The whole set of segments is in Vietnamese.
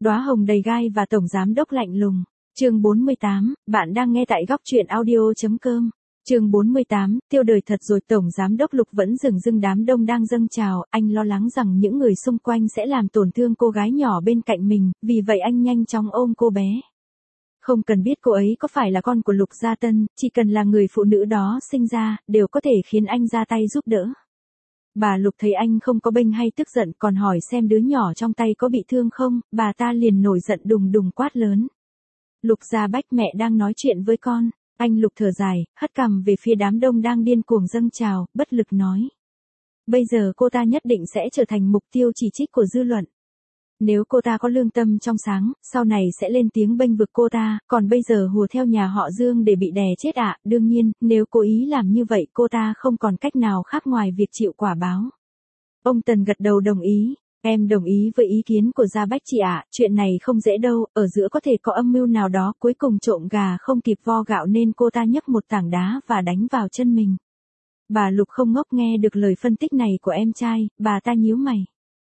Đóa hồng đầy gai và tổng giám đốc lạnh lùng. Chương 48, bạn đang nghe tại góc truyện audio.com. Chương 48, tiêu đời thật rồi. Tổng giám đốc Lục vẫn dửng dưng, đám đông đang dâng trào, anh lo lắng rằng những người xung quanh sẽ làm tổn thương cô gái nhỏ bên cạnh mình, vì vậy anh nhanh chóng ôm cô bé. Không cần biết cô ấy có phải là con của Lục Gia Tân, chỉ cần là người phụ nữ đó sinh ra, đều có thể khiến anh ra tay giúp đỡ. Bà Lục thấy anh không có bênh hay tức giận, còn hỏi xem đứa nhỏ trong tay có bị thương không, bà ta liền nổi giận đùng đùng quát lớn. Lục Gia Bách, mẹ đang nói chuyện với con. Anh Lục thở dài, hất cằm về phía đám đông đang điên cuồng dâng trào, bất lực nói. Bây giờ cô ta nhất định sẽ trở thành mục tiêu chỉ trích của dư luận. Nếu cô ta có lương tâm trong sáng, sau này sẽ lên tiếng bênh vực cô ta, còn bây giờ hùa theo nhà họ Dương để bị đè chết ạ. Đương nhiên, nếu cố ý làm như vậy cô ta không còn cách nào khác ngoài việc chịu quả báo. Ông Tần gật đầu đồng ý. Em đồng ý với ý kiến của Gia Bách chị ạ, chuyện này không dễ đâu, ở giữa có thể có âm mưu nào đó, cuối cùng trộm gà không kịp vo gạo nên cô ta nhấc một tảng đá và đánh vào chân mình. Bà Lục không ngốc nghe được lời phân tích này của em trai, bà ta nhíu mày.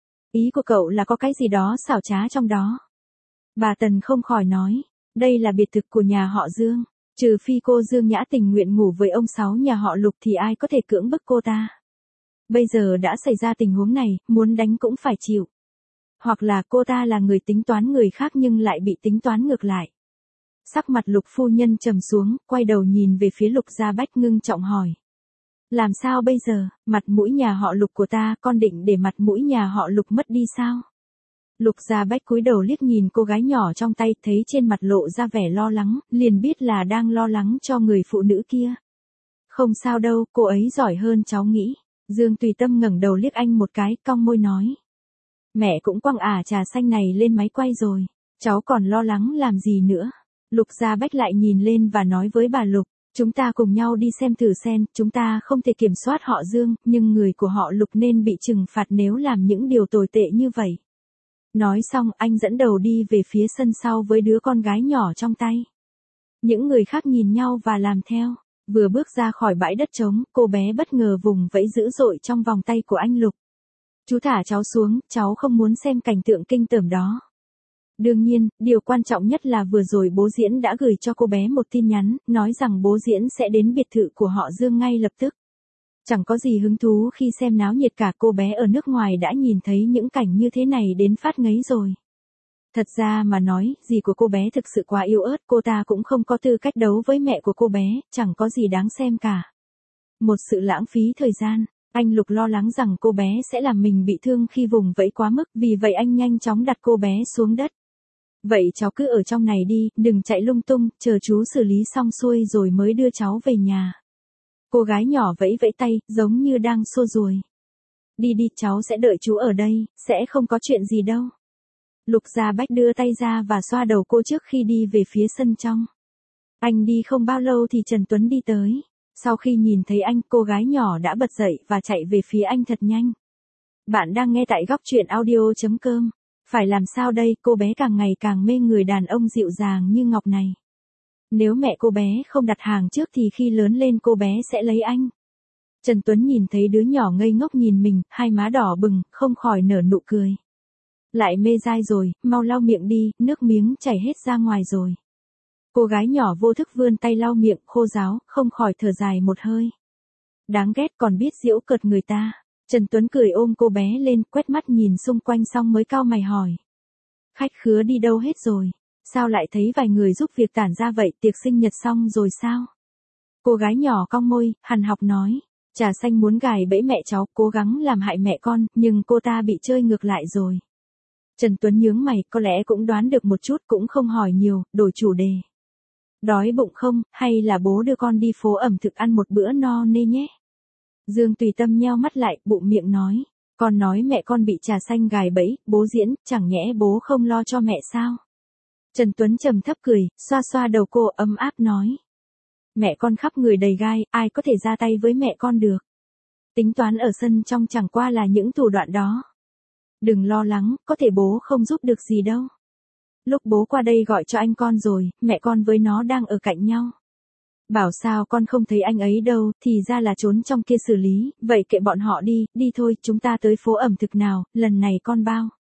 Ý của cậu là có cái gì đó xảo trá trong đó. Bà Tần không khỏi nói, đây là biệt thực của nhà họ Dương, trừ phi cô Dương Nhã tình nguyện ngủ với ông Sáu nhà họ Lục thì ai có thể cưỡng bức cô ta. Bây giờ đã xảy ra tình huống này, muốn đánh cũng phải chịu. Hoặc là cô ta là người tính toán người khác nhưng lại bị tính toán ngược lại. Sắc mặt Lục phu nhân trầm xuống, quay đầu nhìn về phía Lục Gia Bách ngưng trọng hỏi. Làm sao bây giờ, mặt mũi nhà họ Lục của ta, con định để mặt mũi nhà họ Lục mất đi sao? Lục Gia Bách cúi đầu liếc nhìn cô gái nhỏ trong tay, thấy trên mặt lộ ra vẻ lo lắng, liền biết là đang lo lắng cho người phụ nữ kia. Không sao đâu, cô ấy giỏi hơn cháu nghĩ. Dương Tùy Tâm ngẩng đầu liếc anh một cái, cong môi nói. Mẹ cũng quăng trà xanh này lên máy quay rồi, cháu còn lo lắng làm gì nữa. Lục Gia Bách lại nhìn lên và nói với bà Lục, chúng ta cùng nhau đi xem thử xem, chúng ta không thể kiểm soát họ Dương, nhưng người của họ Lục nên bị trừng phạt nếu làm những điều tồi tệ như vậy. Nói xong anh dẫn đầu đi về phía sân sau với đứa con gái nhỏ trong tay. Những người khác nhìn nhau và làm theo. Vừa bước ra khỏi bãi đất trống, cô bé bất ngờ vùng vẫy dữ dội trong vòng tay của anh Lục. Chú thả cháu xuống, cháu không muốn xem cảnh tượng kinh tởm đó. Đương nhiên, điều quan trọng nhất là vừa rồi bố Diễn đã gửi cho cô bé một tin nhắn, nói rằng bố Diễn sẽ đến biệt thự của họ Dương ngay lập tức. Chẳng có gì hứng thú khi xem náo nhiệt cả, cô bé ở nước ngoài đã nhìn thấy những cảnh như thế này đến phát ngấy rồi. Thật ra mà nói, dì của cô bé thực sự quá yếu ớt, cô ta cũng không có tư cách đấu với mẹ của cô bé, chẳng có gì đáng xem cả. Một sự lãng phí thời gian, anh Lục lo lắng rằng cô bé sẽ làm mình bị thương khi vùng vẫy quá mức, vì vậy anh nhanh chóng đặt cô bé xuống đất. Vậy cháu cứ ở trong này đi, đừng chạy lung tung, chờ chú xử lý xong xuôi rồi mới đưa cháu về nhà. Cô gái nhỏ vẫy vẫy tay, giống như đang xô ruồi. Đi đi, cháu sẽ đợi chú ở đây, sẽ không có chuyện gì đâu. Lục Gia Bách đưa tay ra và xoa đầu cô trước khi đi về phía sân trong. Anh đi không bao lâu thì Trần Tuấn đi tới. Sau khi nhìn thấy anh, cô gái nhỏ đã bật dậy và chạy về phía anh thật nhanh. Bạn đang nghe tại góc truyện audio.com. Phải làm sao đây, cô bé càng ngày càng mê người đàn ông dịu dàng như ngọc này. Nếu mẹ cô bé không đặt hàng trước thì khi lớn lên cô bé sẽ lấy anh. Trần Tuấn nhìn thấy đứa nhỏ ngây ngốc nhìn mình, hai má đỏ bừng, không khỏi nở nụ cười. Lại mê dai rồi, mau lau miệng đi, nước miếng chảy hết ra ngoài rồi. Cô gái nhỏ vô thức vươn tay lau miệng khô ráo, không khỏi thở dài một hơi. Đáng ghét, còn biết giễu cợt người ta. Trần Tuấn cười ôm cô bé lên, quét mắt nhìn xung quanh xong mới cau mày hỏi. Khách khứa đi đâu hết rồi? Sao lại thấy vài người giúp việc tản ra vậy, tiệc sinh nhật xong rồi sao? Cô gái nhỏ cong môi, hằn học nói. Trà xanh muốn gài bẫy mẹ cháu, cố gắng làm hại mẹ con, nhưng cô ta bị chơi ngược lại rồi. Trần Tuấn nhướng mày, có lẽ cũng đoán được một chút, cũng không hỏi nhiều, đổi chủ đề. Đói bụng không, hay là bố đưa con đi phố ẩm thực ăn một bữa no nê nhé? Dương Tùy Tâm nheo mắt lại, bụng miệng nói. Con nói mẹ con bị trà xanh gài bẫy, bố Diễn, chẳng nhẽ bố không lo cho mẹ sao? Trần Tuấn trầm thấp cười, xoa xoa đầu cô ấm áp nói. Mẹ con khắp người đầy gai, ai có thể ra tay với mẹ con được? Tính toán ở sân trong chẳng qua là những thủ đoạn đó. Đừng lo lắng, có thể bố không giúp được gì đâu. Lúc bố qua đây gọi cho anh con rồi, mẹ con với nó đang ở cạnh nhau. Bảo sao con không thấy anh ấy đâu, thì ra là trốn trong kia xử lý, vậy kệ bọn họ đi, đi thôi, chúng ta tới phố ẩm thực nào, lần này con bao.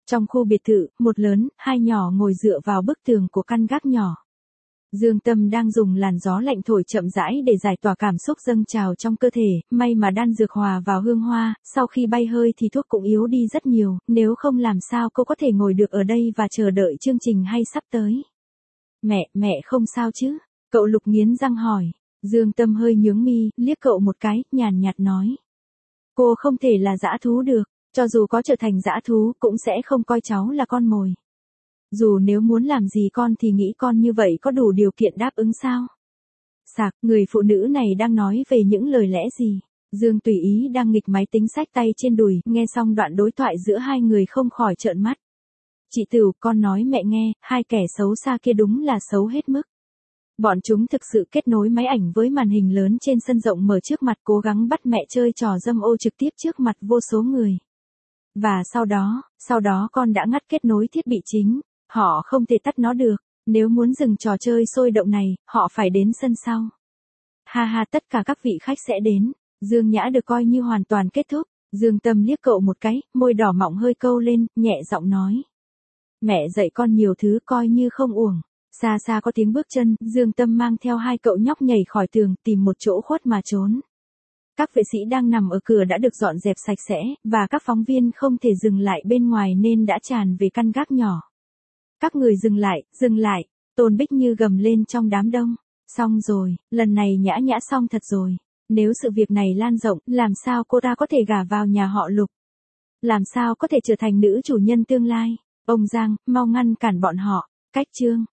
Trong khu biệt thự, một lớn, hai nhỏ ngồi dựa vào bức tường của căn gác nhỏ. Dương Tâm đang dùng làn gió lạnh thổi chậm rãi để giải tỏa cảm xúc dâng trào trong cơ thể, may mà đan dược hòa vào hương hoa, sau khi bay hơi thì thuốc cũng yếu đi rất nhiều, nếu không làm sao cô có thể ngồi được ở đây và chờ đợi chương trình hay sắp tới. Mẹ không sao chứ? Cậu Lục nghiến răng hỏi. Dương Tâm hơi nhướng mi, liếc cậu một cái, nhàn nhạt nói. Cô không thể là dã thú được, cho dù có trở thành dã thú cũng sẽ không coi cháu là con mồi. Dù nếu muốn làm gì con thì nghĩ con như vậy có đủ điều kiện đáp ứng sao? Sạc, người phụ nữ này đang nói về những lời lẽ gì? Dương tùy ý đang nghịch máy tính xách tay trên đùi, nghe xong đoạn đối thoại giữa hai người không khỏi trợn mắt. Chị Tửu, con nói mẹ nghe, hai kẻ xấu xa kia đúng là xấu hết mức. Bọn chúng thực sự kết nối máy ảnh với màn hình lớn trên sân rộng mở trước mặt, cố gắng bắt mẹ chơi trò dâm ô trực tiếp trước mặt vô số người. Và sau đó con đã ngắt kết nối thiết bị chính, họ không thể tắt nó được, nếu muốn dừng trò chơi sôi động này, họ phải đến sân sau. Ha ha, tất cả các vị khách sẽ đến, Dương Nhã được coi như hoàn toàn kết thúc, Dương Tâm liếc cậu một cái, môi đỏ mọng hơi câu lên, nhẹ giọng nói. Mẹ dạy con nhiều thứ coi như không uổng. Xa xa có tiếng bước chân, Dương Tâm mang theo hai cậu nhóc nhảy khỏi tường, tìm một chỗ khuất mà trốn. Các vệ sĩ đang nằm ở cửa đã được dọn dẹp sạch sẽ, và các phóng viên không thể dừng lại bên ngoài nên đã tràn về căn gác nhỏ. Các người dừng lại, Tôn Bích Như gầm lên trong đám đông. Xong rồi, lần này Nhã Nhã xong thật rồi. Nếu sự việc này lan rộng, làm sao cô ta có thể gả vào nhà họ Lục? Làm sao có thể trở thành nữ chủ nhân tương lai? Ông Giang, mau ngăn cản bọn họ. Cách chương